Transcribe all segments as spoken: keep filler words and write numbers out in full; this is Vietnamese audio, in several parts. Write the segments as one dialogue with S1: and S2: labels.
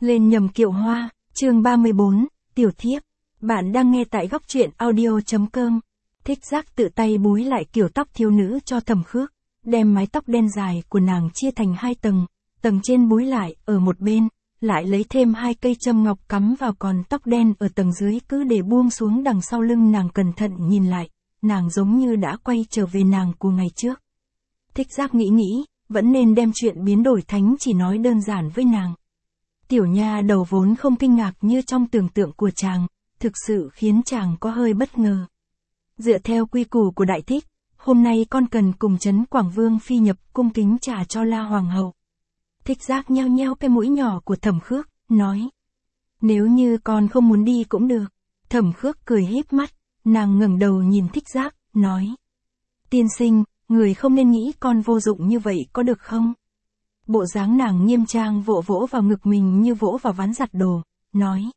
S1: Lên nhầm kiệu hoa, chương ba mươi bốn, tiểu thiếp. Bạn đang nghe tại góc truyện audio chấm com. Thích Giác tự tay búi lại kiểu tóc thiếu nữ cho Thẩm Khước, đem mái tóc đen dài của nàng chia thành hai tầng, tầng trên búi lại ở một bên, lại lấy thêm hai cây châm ngọc cắm vào còn tóc đen ở tầng dưới cứ để buông xuống đằng sau lưng nàng. Cẩn thận nhìn lại, nàng giống như đã quay trở về nàng của ngày trước. Thích Giác nghĩ nghĩ, vẫn nên đem chuyện biến đổi thánh chỉ nói đơn giản với nàng. Tiểu nha đầu vốn không kinh ngạc như trong tưởng tượng của chàng, thực sự khiến chàng có hơi bất ngờ. Dựa theo quy củ của Đại Thích, hôm nay con cần cùng Trấn Quảng Vương phi nhập cung kính trà cho La Hoàng hậu. Thích Giác nheo nheo cái mũi nhỏ của Thẩm Khước, nói. Nếu như con không muốn đi cũng được. Thẩm Khước cười híp mắt, nàng ngẩng đầu nhìn Thích Giác, nói. Tiên sinh, người không nên nghĩ con vô dụng như vậy có được không? Bộ dáng nàng nghiêm trang vỗ vỗ vào ngực mình như vỗ vào ván giặt đồ, nói.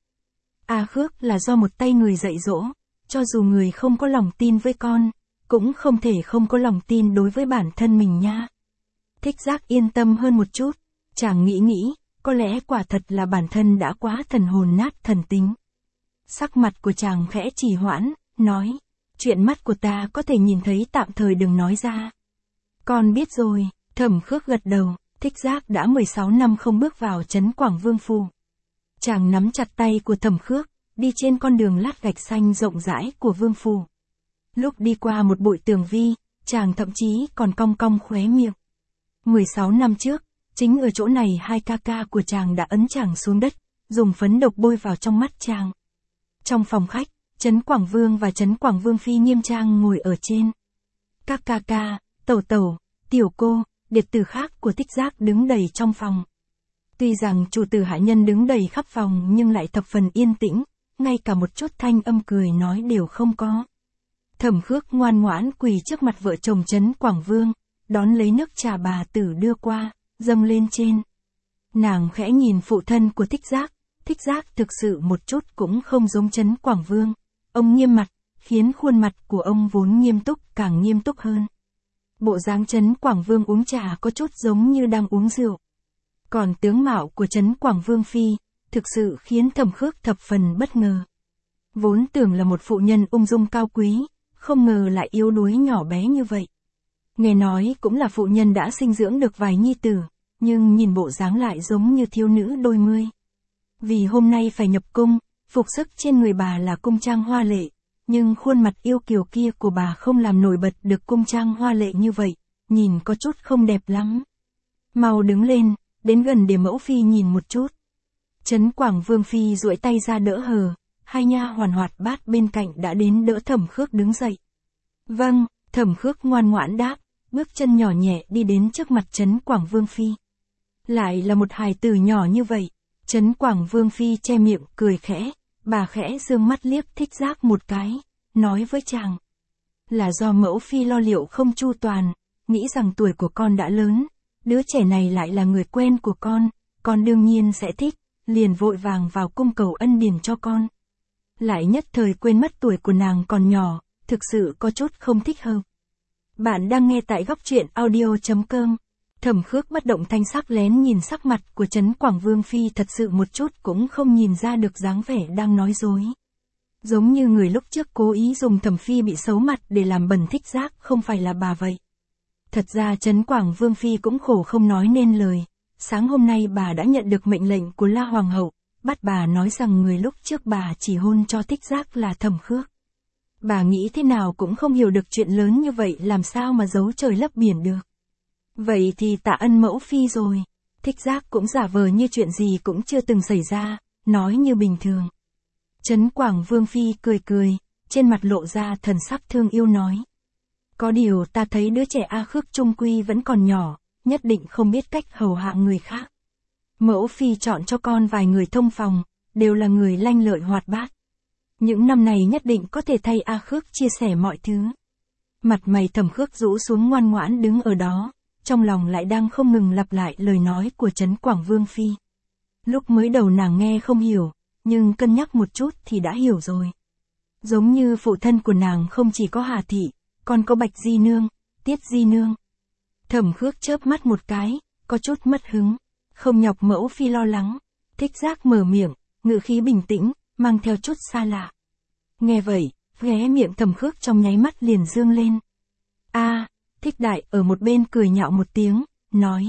S1: A Khước là do một tay người dạy dỗ, cho dù người không có lòng tin với con, cũng không thể không có lòng tin đối với bản thân mình nha. Thích Giác yên tâm hơn một chút, chàng nghĩ nghĩ, có lẽ quả thật là bản thân đã quá thần hồn nát thần tính. Sắc mặt của chàng khẽ trì hoãn, nói. Chuyện mắt của ta có thể nhìn thấy tạm thời đừng nói ra. Con biết rồi, Thẩm Khước gật đầu. Thích Giác đã mười sáu năm không bước vào Trấn Quảng Vương phủ. Chàng nắm chặt tay của Thẩm Khước, đi trên con đường lát gạch xanh rộng rãi của vương phủ. Lúc đi qua một bụi tường vi, chàng thậm chí còn cong cong khóe miệng. mười sáu năm trước, chính ở chỗ này hai ca ca của chàng đã ấn chàng xuống đất, dùng phấn độc bôi vào trong mắt chàng. Trong phòng khách, Trấn Quảng Vương và Trấn Quảng Vương phi nghiêm trang ngồi ở trên. Các ca ca, tẩu tẩu, tiểu cô, đệ tử khác của Thích Giác đứng đầy trong phòng. Tuy rằng chủ tử hạ nhân đứng đầy khắp phòng nhưng lại thập phần yên tĩnh, ngay cả một chút thanh âm cười nói đều không có. Thẩm Khước ngoan ngoãn quỳ trước mặt vợ chồng Trấn Quảng Vương, đón lấy nước trà bà tử đưa qua, dâng lên trên. Nàng khẽ nhìn phụ thân của Thích Giác, Thích Giác thực sự một chút cũng không giống Trấn Quảng Vương. Ông nghiêm mặt, khiến khuôn mặt của ông vốn nghiêm túc càng nghiêm túc hơn. Bộ dáng Trấn Quảng Vương uống trà có chút giống như đang uống rượu. Còn tướng mạo của Trấn Quảng Vương phi, thực sự khiến Thẩm Khước thập phần bất ngờ. Vốn tưởng là một phụ nhân ung dung cao quý, không ngờ lại yếu đuối nhỏ bé như vậy. Nghe nói cũng là phụ nhân đã sinh dưỡng được vài nhi tử, nhưng nhìn bộ dáng lại giống như thiếu nữ đôi mươi. Vì hôm nay phải nhập cung, phục sức trên người bà là cung trang hoa lệ, nhưng khuôn mặt yêu kiều kia của bà không làm nổi bật được cung trang hoa lệ như vậy, nhìn có chút không đẹp lắm. Mau đứng lên, đến gần để mẫu phi nhìn một chút. Trấn Quảng Vương phi duỗi tay ra đỡ hờ, hai nha hoàn hoạt bát bên cạnh đã đến đỡ Thẩm Khước đứng dậy. Vâng, Thẩm Khước ngoan ngoãn đáp, bước chân nhỏ nhẹ đi đến trước mặt Trấn Quảng Vương phi. Lại là một hài tử nhỏ như vậy. Trấn Quảng Vương phi che miệng cười khẽ, bà khẽ dương mắt liếc Thích Giác một cái, nói với chàng. Là do mẫu phi lo liệu không chu toàn, nghĩ rằng tuổi của con đã lớn, đứa trẻ này lại là người quen của con, con đương nhiên sẽ thích, liền vội vàng vào cung cầu ân điển cho con. Lại nhất thời quên mất tuổi của nàng còn nhỏ, thực sự có chút không thích hợp. Bạn đang nghe tại góc truyện audio chấm com. Thẩm Khước bất động thanh sắc lén nhìn sắc mặt của Trấn Quảng Vương phi thật sự một chút cũng không nhìn ra được dáng vẻ đang nói dối. Giống như người lúc trước cố ý dùng Thẩm phi bị xấu mặt để làm bẩn Thích Giác không phải là bà vậy. Thật ra Trấn Quảng Vương phi cũng khổ không nói nên lời. Sáng hôm nay bà đã nhận được mệnh lệnh của La Hoàng hậu, bắt bà nói rằng người lúc trước bà chỉ hôn cho Thích Giác là Thẩm Khước. Bà nghĩ thế nào cũng không hiểu được chuyện lớn như vậy làm sao mà giấu trời lấp biển được. Vậy thì tạ ân mẫu phi rồi. Thích Giác cũng giả vờ như chuyện gì cũng chưa từng xảy ra, nói như bình thường. Trấn Quảng Vương phi cười cười, trên mặt lộ ra thần sắc thương yêu nói. Có điều ta thấy đứa trẻ A Khước trung quy vẫn còn nhỏ, nhất định không biết cách hầu hạ người khác. Mẫu phi chọn cho con vài người thông phòng, đều là người lanh lợi hoạt bát. Những năm này nhất định có thể thay A Khước chia sẻ mọi thứ. Mặt mày Thẩm Khước rũ xuống ngoan ngoãn đứng ở đó. Trong lòng lại đang không ngừng lặp lại lời nói của Trấn Quảng Vương phi. Lúc mới đầu nàng nghe không hiểu, nhưng cân nhắc một chút thì đã hiểu rồi. Giống như phụ thân của nàng không chỉ có Hà thị, còn có Bạch Di nương, Tiết Di nương. Thẩm Khước chớp mắt một cái, có chút mất hứng, không nhọc mẫu phi lo lắng. Thích Giác mở miệng, ngữ khí bình tĩnh, mang theo chút xa lạ. Nghe vậy, khóe miệng Thẩm Khước trong nháy mắt liền dương lên. A, Thích Đại ở một bên cười nhạo một tiếng, nói.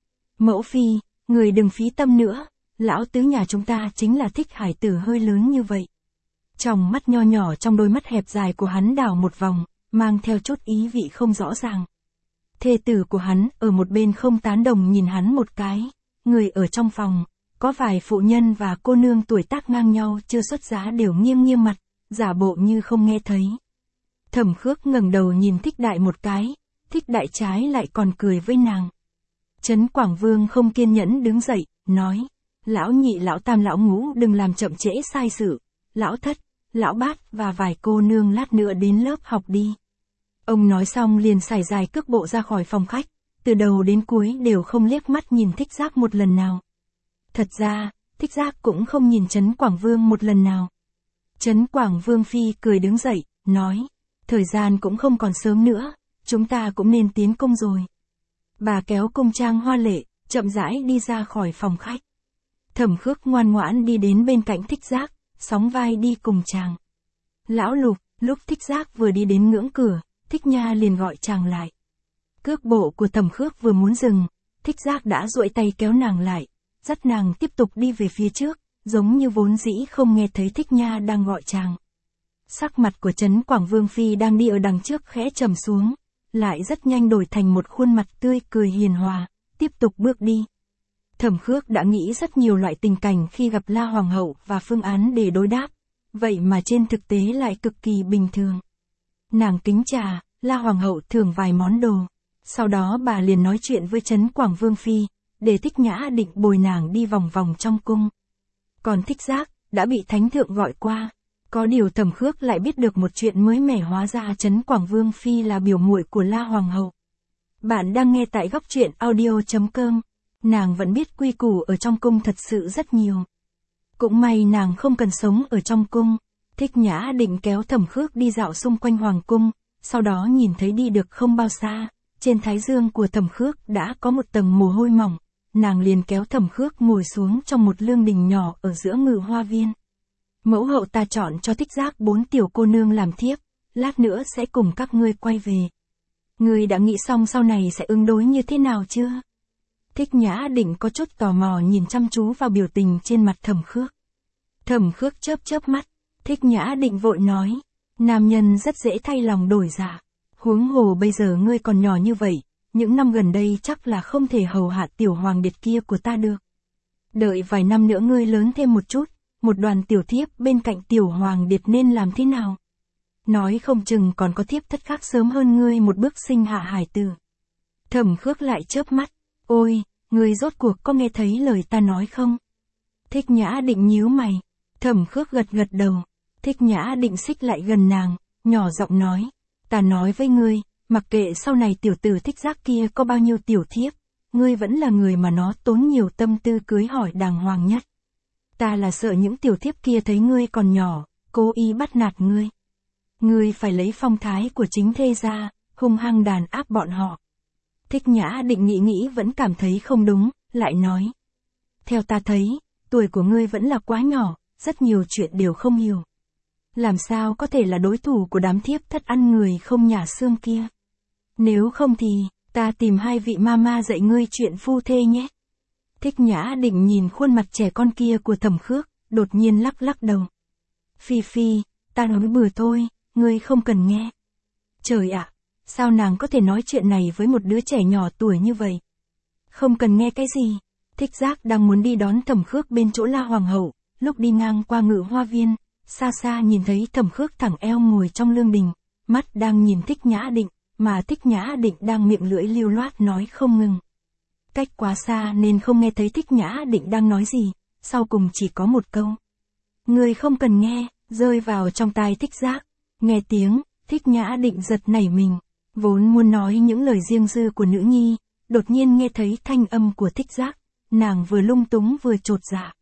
S1: Mẫu phi, người đừng phí tâm nữa, lão tứ nhà chúng ta chính là thích hải tử hơi lớn như vậy. Trong mắt nho nhỏ trong đôi mắt hẹp dài của hắn đảo một vòng, mang theo chút ý vị không rõ ràng. Thê tử của hắn ở một bên không tán đồng nhìn hắn một cái, người ở trong phòng, có vài phụ nhân và cô nương tuổi tác ngang nhau chưa xuất giá đều nghiêm nghiêm mặt, giả bộ như không nghe thấy. Thẩm Khước ngẩng đầu nhìn Thích Đại một cái, Thích Đại trái lại còn cười với nàng. Trấn Quảng Vương không kiên nhẫn đứng dậy, nói, lão nhị lão tam lão ngũ đừng làm chậm trễ sai sự, lão thất, lão bát và vài cô nương lát nữa đến lớp học đi. Ông nói xong liền sải dài cước bộ ra khỏi phòng khách, từ đầu đến cuối đều không liếc mắt nhìn Thích Giác một lần nào. Thật ra, Thích Giác cũng không nhìn Trấn Quảng Vương một lần nào. Trấn Quảng Vương phi cười đứng dậy, nói, thời gian cũng không còn sớm nữa, chúng ta cũng nên tiến cung rồi. Bà kéo cung trang hoa lệ, chậm rãi đi ra khỏi phòng khách. Thẩm Khước ngoan ngoãn đi đến bên cạnh Thích Giác, sóng vai đi cùng chàng. Lão Lục, lúc Thích Giác vừa đi đến ngưỡng cửa, Thích Nha liền gọi chàng lại. Cước bộ của Thẩm Khước vừa muốn dừng, Thích Giác đã duỗi tay kéo nàng lại, dắt nàng tiếp tục đi về phía trước, giống như vốn dĩ không nghe thấy Thích Nha đang gọi chàng. Sắc mặt của Trấn Quảng Vương phi đang đi ở đằng trước khẽ trầm xuống, lại rất nhanh đổi thành một khuôn mặt tươi cười hiền hòa, tiếp tục bước đi. Thẩm Khước đã nghĩ rất nhiều loại tình cảnh khi gặp La Hoàng hậu và phương án để đối đáp, vậy mà trên thực tế lại cực kỳ bình thường. Nàng kính trà, La Hoàng hậu thưởng vài món đồ, sau đó bà liền nói chuyện với Trấn Quảng Vương phi, để Thích Nhã định bồi nàng đi vòng vòng trong cung. Còn Thích Giác, đã bị Thánh Thượng gọi qua. Có điều Thẩm Khước lại biết được một chuyện mới mẻ, hóa ra Trấn Quảng Vương phi là biểu muội của La Hoàng hậu. Bạn đang nghe tại góc truyện audio chấm com. Nàng vẫn biết quy củ ở trong cung thật sự rất nhiều. Cũng may nàng không cần sống ở trong cung. Thích Nhã định kéo Thẩm Khước đi dạo xung quanh hoàng cung, sau đó nhìn thấy đi được không bao xa, trên thái dương của Thẩm Khước đã có một tầng mồ hôi mỏng, nàng liền kéo Thẩm Khước ngồi xuống trong một lương đình nhỏ ở giữa ngự hoa viên. Mẫu hậu ta chọn cho Thích Giác bốn tiểu cô nương làm thiếp, lát nữa sẽ cùng các ngươi quay về. Ngươi đã nghĩ xong sau này sẽ ứng đối như thế nào chưa? Thích Nhã Định có chút tò mò nhìn chăm chú vào biểu tình trên mặt Thẩm Khước. Thẩm Khước chớp chớp mắt, Thích Nhã Định vội nói, nam nhân rất dễ thay lòng đổi dạ. Huống hồ bây giờ ngươi còn nhỏ như vậy, những năm gần đây chắc là không thể hầu hạ tiểu hoàng điệt kia của ta được. Đợi vài năm nữa ngươi lớn thêm một chút, một đoàn tiểu thiếp bên cạnh tiểu hoàng điệt nên làm thế nào? Nói không chừng còn có thiếp thất khác sớm hơn ngươi một bước sinh hạ hải tử. Thẩm Khước lại chớp mắt, ôi, ngươi rốt cuộc có nghe thấy lời ta nói không? Thích Nhã Định nhíu mày, Thẩm Khước gật gật đầu, Thích Nhã Định xích lại gần nàng, nhỏ giọng nói, ta nói với ngươi, mặc kệ sau này tiểu tử Thích Giác kia có bao nhiêu tiểu thiếp, ngươi vẫn là người mà nó tốn nhiều tâm tư cưới hỏi đàng hoàng nhất. Ta là sợ những tiểu thiếp kia thấy ngươi còn nhỏ, cố ý bắt nạt ngươi. Ngươi phải lấy phong thái của chính thê ra, hung hăng đàn áp bọn họ. Thích Nhã Định nghĩ nghĩ vẫn cảm thấy không đúng, lại nói. Theo ta thấy, tuổi của ngươi vẫn là quá nhỏ, rất nhiều chuyện đều không hiểu. Làm sao có thể là đối thủ của đám thiếp thất ăn người không nhả xương kia? Nếu không thì, ta tìm hai vị mama dạy ngươi chuyện phu thê nhé. Thích Nhã Định nhìn khuôn mặt trẻ con kia của Thẩm Khước, đột nhiên lắc lắc đầu. Phi Phi, ta nói bừa thôi, ngươi không cần nghe. Trời ạ, sao nàng có thể nói chuyện này với một đứa trẻ nhỏ tuổi như vậy? Không cần nghe cái gì? Thích Giác đang muốn đi đón Thẩm Khước bên chỗ La Hoàng hậu, lúc đi ngang qua ngự hoa viên, xa xa nhìn thấy Thẩm Khước thẳng eo ngồi trong lương đình, mắt đang nhìn Thích Nhã Định, mà Thích Nhã Định đang miệng lưỡi lưu loát nói không ngừng. Cách quá xa nên không nghe thấy Thích Nhã Định đang nói gì, sau cùng chỉ có một câu. Người không cần nghe, rơi vào trong tai Thích Giác. Nghe tiếng, Thích Nhã Định giật nảy mình, vốn muốn nói những lời riêng tư của nữ nhi, đột nhiên nghe thấy thanh âm của Thích Giác, nàng vừa lung túng vừa chột dạ.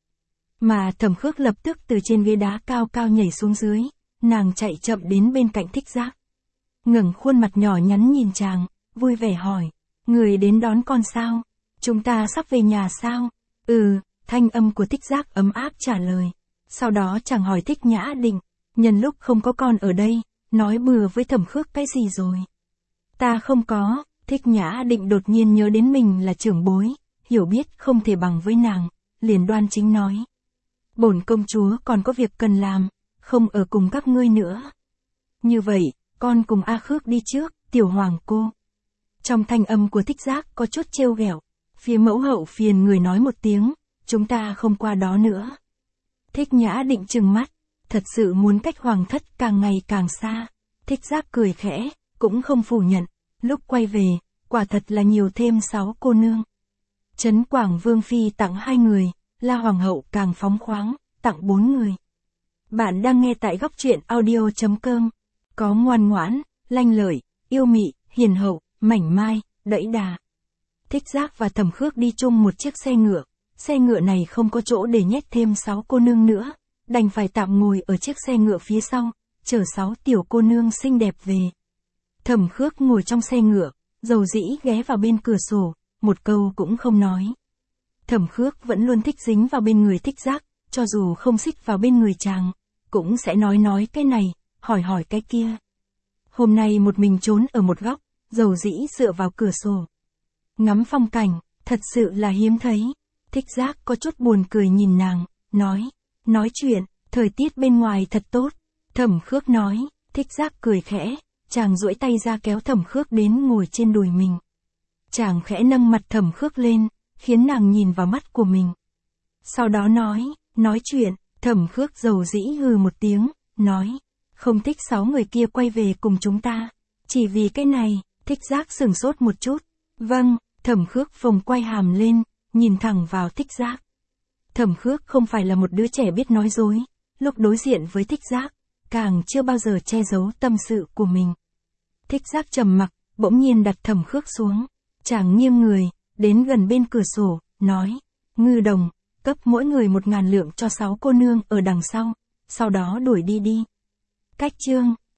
S1: Mà Thẩm Khước lập tức từ trên ghế đá cao cao nhảy xuống dưới, nàng chạy chậm đến bên cạnh Thích Giác. Ngẩng khuôn mặt nhỏ nhắn nhìn chàng, vui vẻ hỏi, người đến đón con sao? Chúng ta sắp về nhà sao? Ừ, Thanh âm của Thích Giác ấm áp trả lời. Sau đó chàng hỏi Thích Nhã Định, nhân lúc không có con ở đây, nói bừa với Thẩm Khước cái gì rồi? Ta không có, Thích Nhã Định đột nhiên nhớ đến mình là trưởng bối, hiểu biết không thể bằng với nàng, liền đoan chính nói. Bổn công chúa còn có việc cần làm, không ở cùng các ngươi nữa. Như vậy, con cùng A Khước đi trước, tiểu hoàng cô. Trong thanh âm của Thích Giác có chút trêu ghẹo, phía mẫu hậu phiền người nói một tiếng, chúng ta không qua đó nữa. Thích Nhã Định trừng mắt, thật sự muốn cách hoàng thất càng ngày càng xa. Thích Giác cười khẽ, cũng không phủ nhận, lúc quay về, quả thật là nhiều thêm sáu cô nương. Trấn Quảng Vương Phi tặng hai người, La Hoàng hậu càng phóng khoáng, tặng bốn người. Bạn đang nghe tại góc truyện audio chấm com. Có ngoan ngoãn, lanh lợi, yêu mị, hiền hậu, mảnh mai, đẫy đà. Thích Giác và Thẩm Khước đi chung một chiếc xe ngựa. Xe ngựa này không có chỗ để nhét thêm sáu cô nương nữa, đành phải tạm ngồi ở chiếc xe ngựa phía sau, chở sáu tiểu cô nương xinh đẹp về. Thẩm Khước ngồi trong xe ngựa, dầu dĩ ghé vào bên cửa sổ, một câu cũng không nói. Thẩm Khước vẫn luôn thích dính vào bên người Thích Giác, cho dù không xích vào bên người chàng, cũng sẽ nói nói cái này, hỏi hỏi cái kia. Hôm nay một mình trốn ở một góc, dầu dĩ dựa vào cửa sổ. Ngắm phong cảnh, thật sự là hiếm thấy. Thích Giác có chút buồn cười nhìn nàng, nói, nói chuyện, thời tiết bên ngoài thật tốt. Thẩm Khước nói, Thích Giác cười khẽ, chàng duỗi tay ra kéo Thẩm Khước đến ngồi trên đùi mình. Chàng khẽ nâng mặt Thẩm Khước lên, khiến nàng nhìn vào mắt của mình. Sau đó nói, nói chuyện, Thẩm Khước dầu dĩ hừ một tiếng, nói, không thích sáu người kia quay về cùng chúng ta. Chỉ vì cái này, Thích Giác sửng sốt một chút. Vâng, Thẩm Khước phồng quay hàm lên, nhìn thẳng vào Thích Giác. Thẩm Khước không phải là một đứa trẻ biết nói dối, lúc đối diện với Thích Giác, càng chưa bao giờ che giấu tâm sự của mình. Thích Giác trầm mặc, bỗng nhiên đặt Thẩm Khước xuống, chàng nghiêng người, đến gần bên cửa sổ, nói, Ngư Đồng, cấp mỗi người một ngàn lượng cho sáu cô nương ở đằng sau, sau đó đuổi đi đi. Cách chương